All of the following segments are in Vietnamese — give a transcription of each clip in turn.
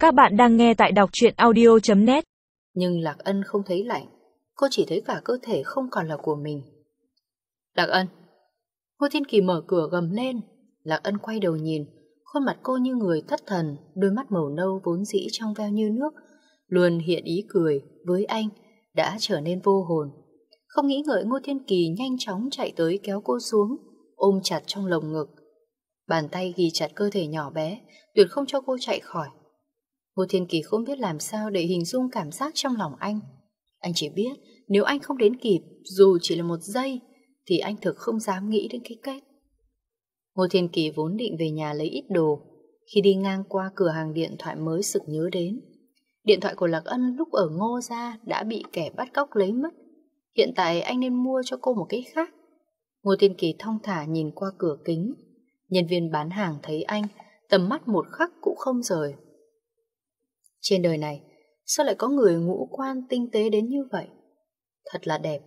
Các bạn đang nghe tại đọc truyện audio.net. Nhưng Lạc Ân không thấy lạnh, cô chỉ thấy cả cơ thể không còn là của mình. Lạc Ân! Ngô Thiên Kỳ mở cửa gầm lên. Lạc Ân quay đầu nhìn, khuôn mặt cô như người thất thần, đôi mắt màu nâu vốn dĩ trong veo như nước, luôn hiện ý cười với anh, đã trở nên vô hồn. Không nghĩ ngợi, Ngô Thiên Kỳ nhanh chóng chạy tới kéo cô xuống, ôm chặt trong lồng ngực. Bàn tay ghi chặt cơ thể nhỏ bé, tuyệt không cho cô chạy khỏi. Ngô Thiên Kỳ không biết làm sao để hình dung cảm giác trong lòng anh. Anh chỉ biết nếu anh không đến kịp, dù chỉ là một giây, thì anh thực không dám nghĩ đến cái kết. Ngô Thiên Kỳ vốn định về nhà lấy ít đồ. Khi đi ngang qua cửa hàng điện thoại mới sực nhớ đến điện thoại của Lạc Ân lúc ở Ngô gia đã bị kẻ bắt cóc lấy mất. Hiện tại anh nên mua cho cô một cái khác. Ngô Thiên Kỳ thong thả nhìn qua cửa kính. Nhân viên bán hàng thấy anh, tầm mắt một khắc cũng không rời. Trên đời này, sao lại có người ngũ quan tinh tế đến như vậy? Thật là đẹp.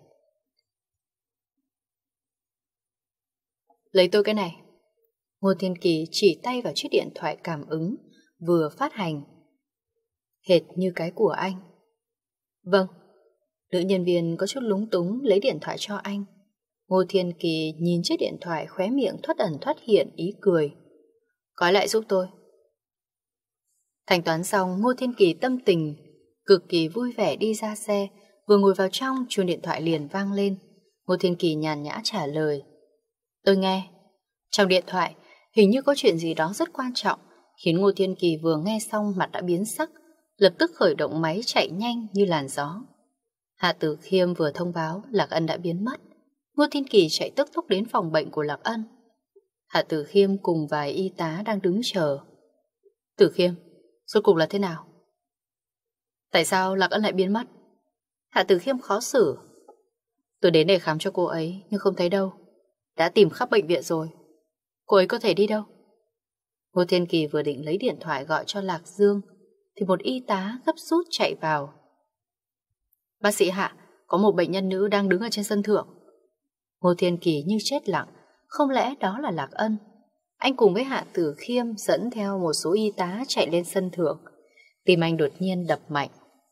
Lấy tôi cái này. Ngô Thiên Kỳ chỉ tay vào chiếc điện thoại cảm ứng vừa phát hành, hệt như cái của anh. Vâng. Nữ nhân viên có chút lúng túng lấy điện thoại cho anh. Ngô Thiên Kỳ nhìn chiếc điện thoại, khóe miệng thoát ẩn thoát hiện ý cười. Gói lại giúp tôi. Thanh toán xong, Ngô Thiên Kỳ tâm tình cực kỳ vui vẻ đi ra xe. Vừa ngồi vào trong, chuông điện thoại liền vang lên. Ngô Thiên Kỳ nhàn nhã trả lời. Tôi nghe. Trong điện thoại hình như có chuyện gì đó rất quan trọng, khiến Ngô Thiên Kỳ vừa nghe xong mặt đã biến sắc, lập tức khởi động máy chạy nhanh như làn gió. Hạ Tử Khiêm vừa thông báo Lạc Ân đã biến mất. Ngô Thiên Kỳ chạy tức tốc đến phòng bệnh của Lạc Ân. Hạ Tử Khiêm cùng vài y tá đang đứng chờ. Tử Khiêm, rốt cuộc là thế nào? Tại sao Lạc Ân lại biến mất? Hạ Tử Khiêm khó xử. Tôi đến để khám cho cô ấy nhưng không thấy đâu. Đã tìm khắp bệnh viện rồi. Cô ấy có thể đi đâu? Ngô Thiên Kỳ vừa định lấy điện thoại gọi cho Lạc Dương thì một y tá gấp rút chạy vào. Bác sĩ Hạ, có một bệnh nhân nữ đang đứng ở trên sân thượng. Ngô Thiên Kỳ như chết lặng. Không lẽ đó là Lạc Ân? Anh cùng với Hạ Tử Khiêm dẫn theo một số y tá chạy lên sân thượng. Tim anh đột nhiên đập mạnh.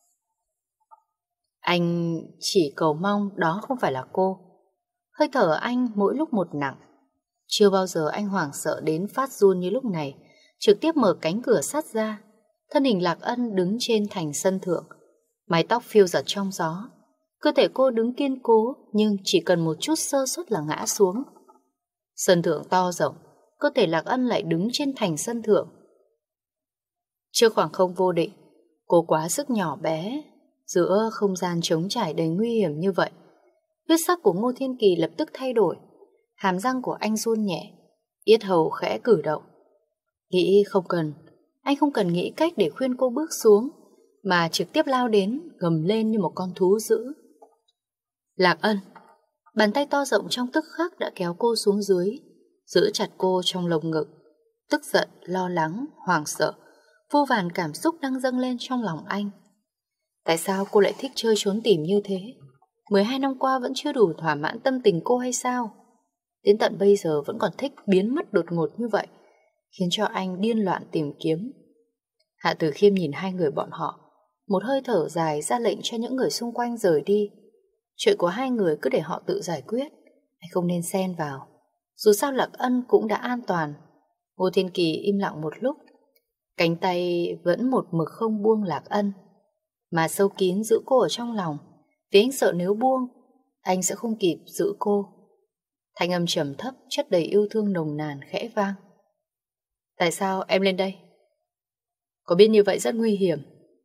Anh chỉ cầu mong đó không phải là cô. Hơi thở anh mỗi lúc một nặng. Chưa bao giờ anh hoảng sợ đến phát run như lúc này. Trực tiếp mở cánh cửa sắt ra. Thân hình Lạc Ân đứng trên thành sân thượng, mái tóc phiêu giật trong gió. Cơ thể cô đứng kiên cố, nhưng chỉ cần một chút sơ suất là ngã xuống. Sân thượng to rộng, cơ thể Lạc Ân lại đứng trên thành sân thượng. Trước khoảng không vô định, cô quá sức nhỏ bé giữa không gian trống trải đầy nguy hiểm như vậy. Huyết sắc của Ngô Thiên Kỳ lập tức thay đổi. Hàm răng của anh run nhẹ, yết hầu khẽ cử động. Nghĩ không cần, anh không cần nghĩ cách để khuyên cô bước xuống, mà trực tiếp lao đến, gầm lên như một con thú dữ. Lạc Ân! Bàn tay to rộng trong tức khắc đã kéo cô xuống dưới, giữ chặt cô trong lồng ngực. Tức giận, lo lắng, hoảng sợ, vô vàn cảm xúc đang dâng lên trong lòng anh. Tại sao cô lại thích chơi trốn tìm như thế? 12 năm qua vẫn chưa đủ thỏa mãn tâm tình cô hay sao? Đến tận bây giờ vẫn còn thích biến mất đột ngột như vậy, khiến cho anh điên loạn tìm kiếm. Hạ Tử Khiêm nhìn hai người bọn họ, một hơi thở dài ra lệnh cho những người xung quanh rời đi. Chuyện của hai người cứ để họ tự giải quyết, anh không nên xen vào. Dù sao Lạc Ân cũng đã an toàn. Ngô Thiên Kỳ im lặng một lúc, cánh tay vẫn một mực không buông Lạc Ân, mà sâu kín giữ cô ở trong lòng, vì anh sợ nếu buông, anh sẽ không kịp giữ cô. Thanh âm trầm thấp chất đầy yêu thương nồng nàn khẽ vang. Tại sao em lên đây? Có biết như vậy rất nguy hiểm.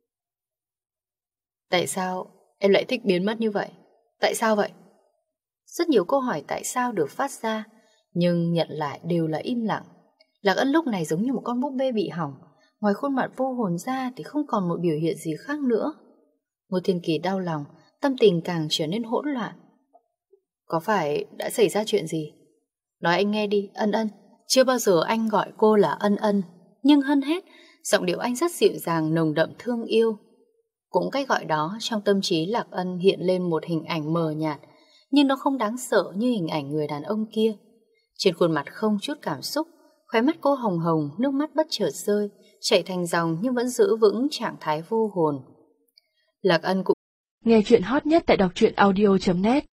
Tại sao em lại thích biến mất như vậy? Tại sao vậy? Rất nhiều câu hỏi tại sao được phát ra, nhưng nhận lại đều là im lặng. Lạc Ân lúc này giống như một con búp bê bị hỏng, ngoài khuôn mặt vô hồn ra thì không còn một biểu hiện gì khác nữa. Ngô Thiên Kỳ đau lòng, tâm tình càng trở nên hỗn loạn. Có phải đã xảy ra chuyện gì? Nói anh nghe đi, Ân Ân. Chưa bao giờ anh gọi cô là Ân Ân, nhưng hơn hết, giọng điệu anh rất dịu dàng nồng đậm thương yêu. Cũng cách gọi đó, trong tâm trí Lạc Ân hiện lên một hình ảnh mờ nhạt, nhưng nó không đáng sợ như hình ảnh người đàn ông kia. Trên khuôn mặt không chút cảm xúc, khóe mắt cô hồng hồng, nước mắt bất chợt rơi, chạy thành dòng nhưng vẫn giữ vững trạng thái vô hồn. Lạc Ân cũng nghe chuyện hot nhất tại đọc truyện audio.net